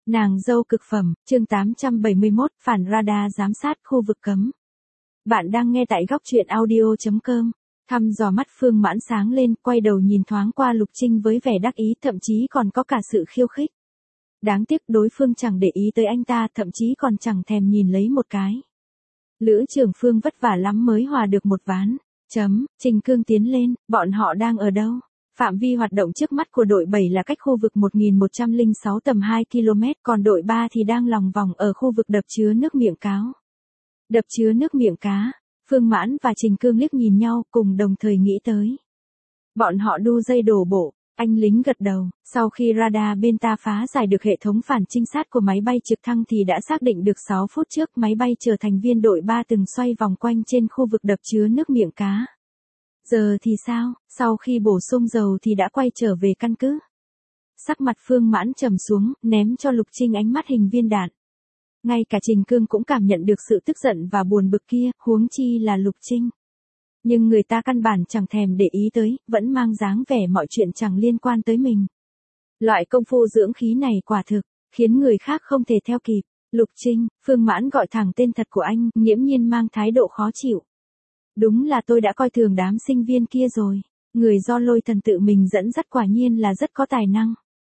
Nàng dâu cực phẩm, chương 871, phản radar giám sát khu vực cấm. Bạn đang nghe tại góc truyện audio.com. Thăm dò mắt Phương Mãn sáng lên, quay đầu nhìn thoáng qua Lục Trinh với vẻ đắc ý, thậm chí còn có cả sự khiêu khích. Đáng tiếc đối phương chẳng để ý tới anh ta, thậm chí còn chẳng thèm nhìn lấy một cái. Lữ Trường Phương vất vả lắm mới hòa được một ván. Trình Cương tiến lên, bọn họ đang ở đâu? Phạm vi hoạt động trước mắt của đội 7 là cách khu vực 1106 tầm 2 km, còn đội 3 thì đang lòng vòng ở khu vực đập chứa nước Miệng Cáo. Đập chứa nước Miệng Cá, Phương Mãn và Trình Cương liếc nhìn nhau, cùng đồng thời nghĩ tới. Bọn họ đu dây đổ bộ, anh lính gật đầu, sau khi radar bên ta phá giải được hệ thống phản trinh sát của máy bay trực thăng thì đã xác định được 6 phút trước máy bay chở thành viên đội 3 từng xoay vòng quanh trên khu vực đập chứa nước Miệng Cá. Giờ thì sao, sau khi bổ sung dầu thì đã quay trở về căn cứ. Sắc mặt Phương Mãn trầm xuống, ném cho Lục Trinh ánh mắt hình viên đạn. Ngay cả Trình Cương cũng cảm nhận được sự tức giận và buồn bực kia, huống chi là Lục Trinh. Nhưng người ta căn bản chẳng thèm để ý tới, vẫn mang dáng vẻ mọi chuyện chẳng liên quan tới mình. Loại công phu dưỡng khí này quả thực, khiến người khác không thể theo kịp. Lục Trinh, Phương Mãn gọi thẳng tên thật của anh, nghiễm nhiên mang thái độ khó chịu. Đúng là tôi đã coi thường đám sinh viên kia rồi. Người do Lôi Thần tự mình dẫn dắt quả nhiên là rất có tài năng.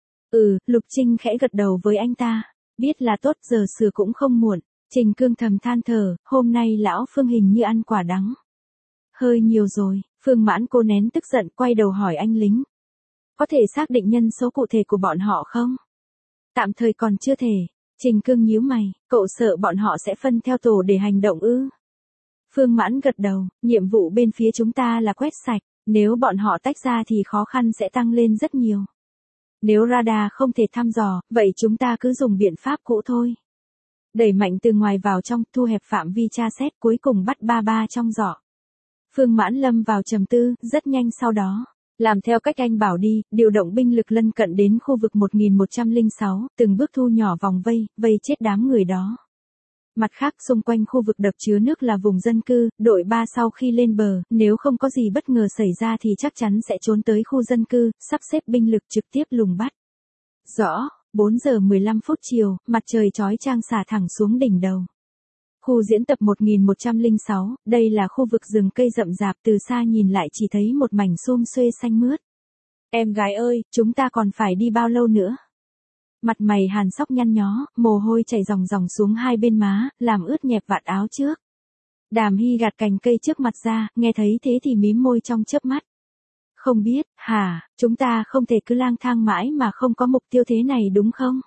Lục Trinh khẽ gật đầu với anh ta. Biết là tốt, giờ sửa cũng không muộn. Trình Cương thầm than thở, hôm nay lão Phương hình như ăn quả đắng. Hơi nhiều rồi, Phương Mãn cố nén tức giận, quay đầu hỏi anh lính. Có thể xác định nhân số cụ thể của bọn họ không? Tạm thời còn chưa thể. Trình Cương nhíu mày, cậu sợ bọn họ sẽ phân theo tổ để hành động ư? Phương Mãn gật đầu, nhiệm vụ bên phía chúng ta là quét sạch, nếu bọn họ tách ra thì khó khăn sẽ tăng lên rất nhiều. Nếu radar không thể thăm dò, vậy chúng ta cứ dùng biện pháp cũ thôi. Đẩy mạnh từ ngoài vào trong, thu hẹp phạm vi tra xét, cuối cùng bắt ba trong giỏ. Phương Mãn lâm vào trầm tư, rất nhanh sau đó. Làm theo cách anh bảo đi, điều động binh lực lân cận đến khu vực 1106, từng bước thu nhỏ vòng vây chết đám người đó. Mặt khác, xung quanh khu vực đập chứa nước là vùng dân cư, đội 3 sau khi lên bờ, nếu không có gì bất ngờ xảy ra thì chắc chắn sẽ trốn tới khu dân cư, sắp xếp binh lực trực tiếp lùng bắt. Rõ, 4 giờ 15 phút chiều, mặt trời chói chang xả thẳng xuống đỉnh đầu. Khu diễn tập 1106, đây là khu vực rừng cây rậm rạp, từ xa nhìn lại chỉ thấy một mảnh xum xuê xanh mướt. Em gái ơi, chúng ta còn phải đi bao lâu nữa? Mặt mày Hàn Sóc nhăn nhó, mồ hôi chảy ròng ròng xuống hai bên má, làm ướt nhẹp vạt áo trước. Đàm Hy gạt cành cây trước mặt ra, nghe thấy thế thì mím môi trong chớp mắt. Không biết, chúng ta không thể cứ lang thang mãi mà không có mục tiêu thế này đúng không?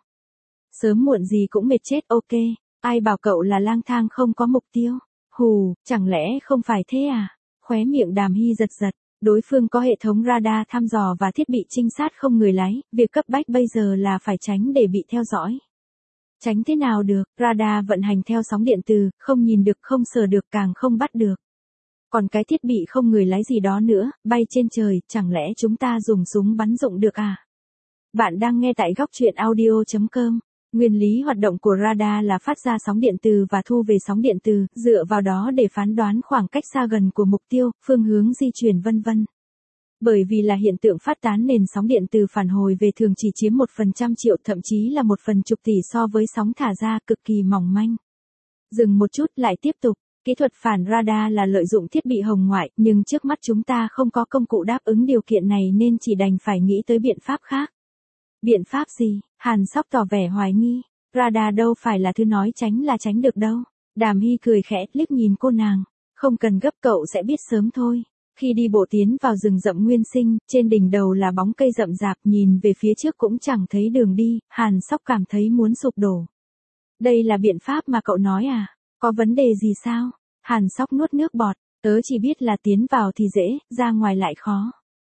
Sớm muộn gì cũng mệt chết. Ok, ai bảo cậu là lang thang không có mục tiêu? Chẳng lẽ không phải thế à? Khóe miệng Đàm Hy giật giật. Đối phương có hệ thống radar thăm dò và thiết bị trinh sát không người lái, việc cấp bách bây giờ là phải tránh để bị theo dõi. Tránh thế nào được, radar vận hành theo sóng điện từ, không nhìn được, không sờ được, càng không bắt được. Còn cái thiết bị không người lái gì đó nữa, bay trên trời, chẳng lẽ chúng ta dùng súng bắn dụng được à? Bạn đang nghe tại góc truyện audio.com. Nguyên lý hoạt động của radar là phát ra sóng điện từ và thu về sóng điện từ, dựa vào đó để phán đoán khoảng cách xa gần của mục tiêu, phương hướng di chuyển vân vân. Bởi vì là hiện tượng phát tán nền sóng điện từ phản hồi về thường chỉ chiếm 1% triệu, thậm chí là 1/10 tỷ so với sóng thả ra, cực kỳ mỏng manh. Dừng một chút, lại tiếp tục. Kỹ thuật phản radar là lợi dụng thiết bị hồng ngoại, nhưng trước mắt chúng ta không có công cụ đáp ứng điều kiện này nên chỉ đành phải nghĩ tới biện pháp khác. Biện pháp gì? Hàn Sóc tỏ vẻ hoài nghi. Radar đâu phải là thứ nói tránh là tránh được đâu. Đàm Hy cười khẽ, liếc nhìn cô nàng. Không cần gấp, cậu sẽ biết sớm thôi. Khi đi bộ tiến vào rừng rậm nguyên sinh, trên đỉnh đầu là bóng cây rậm rạp, nhìn về phía trước cũng chẳng thấy đường đi, Hàn Sóc cảm thấy muốn sụp đổ. Đây là biện pháp mà cậu nói à? Có vấn đề gì sao? Hàn Sóc nuốt nước bọt, tớ chỉ biết là tiến vào thì dễ, ra ngoài lại khó.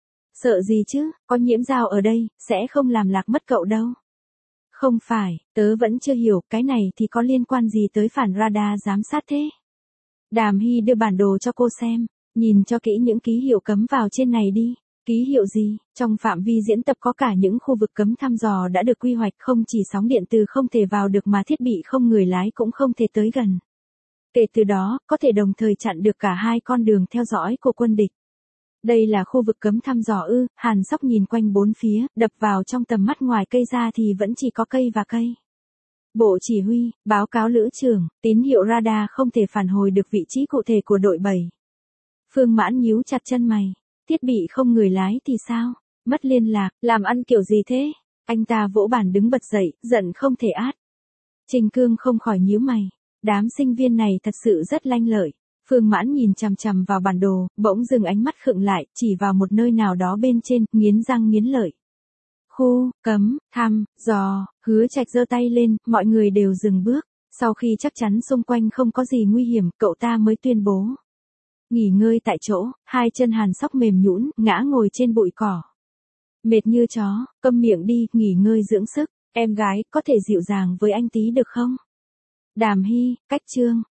Sợ gì chứ, có Nhiễm Giao ở đây, sẽ không làm lạc mất cậu đâu. Không phải, tớ vẫn chưa hiểu, cái này thì có liên quan gì tới phản radar giám sát thế? Đàm Hy đưa bản đồ cho cô xem, nhìn cho kỹ những ký hiệu cấm vào trên này đi. Ký hiệu gì? Trong phạm vi diễn tập có cả những khu vực cấm thăm dò đã được quy hoạch, không chỉ sóng điện từ không thể vào được mà thiết bị không người lái cũng không thể tới gần. Kể từ đó, có thể đồng thời chặn được cả hai con đường theo dõi của quân địch. Đây là khu vực cấm thăm dò ư? Hàn Sóc nhìn quanh bốn phía, đập vào trong tầm mắt ngoài cây ra thì vẫn chỉ có cây và cây. Bộ chỉ huy, báo cáo lữ trưởng, tín hiệu radar không thể phản hồi được vị trí cụ thể của đội 7. Phương Mãn nhíu chặt chân mày. Thiết bị không người lái thì sao? Mất liên lạc, làm ăn kiểu gì thế? Anh ta vỗ bàn đứng bật dậy, giận không thể át. Trình Cương không khỏi nhíu mày. Đám sinh viên này thật sự rất lanh lợi. Phương Mãn nhìn chằm chằm vào bản đồ, bỗng dừng ánh mắt khựng lại, chỉ vào một nơi nào đó bên trên, nghiến răng nghiến lợi. Khu, cấm, thăm, dò, Hứa Trạch giơ tay lên, mọi người đều dừng bước. Sau khi chắc chắn xung quanh không có gì nguy hiểm, cậu ta mới tuyên bố. Nghỉ ngơi tại chỗ, hai chân Hàn Sóc mềm nhũn, ngã ngồi trên bụi cỏ. Mệt như chó, câm miệng đi, nghỉ ngơi dưỡng sức. Em gái, có thể dịu dàng với anh tí được không? Đàm Hy, cách Trương,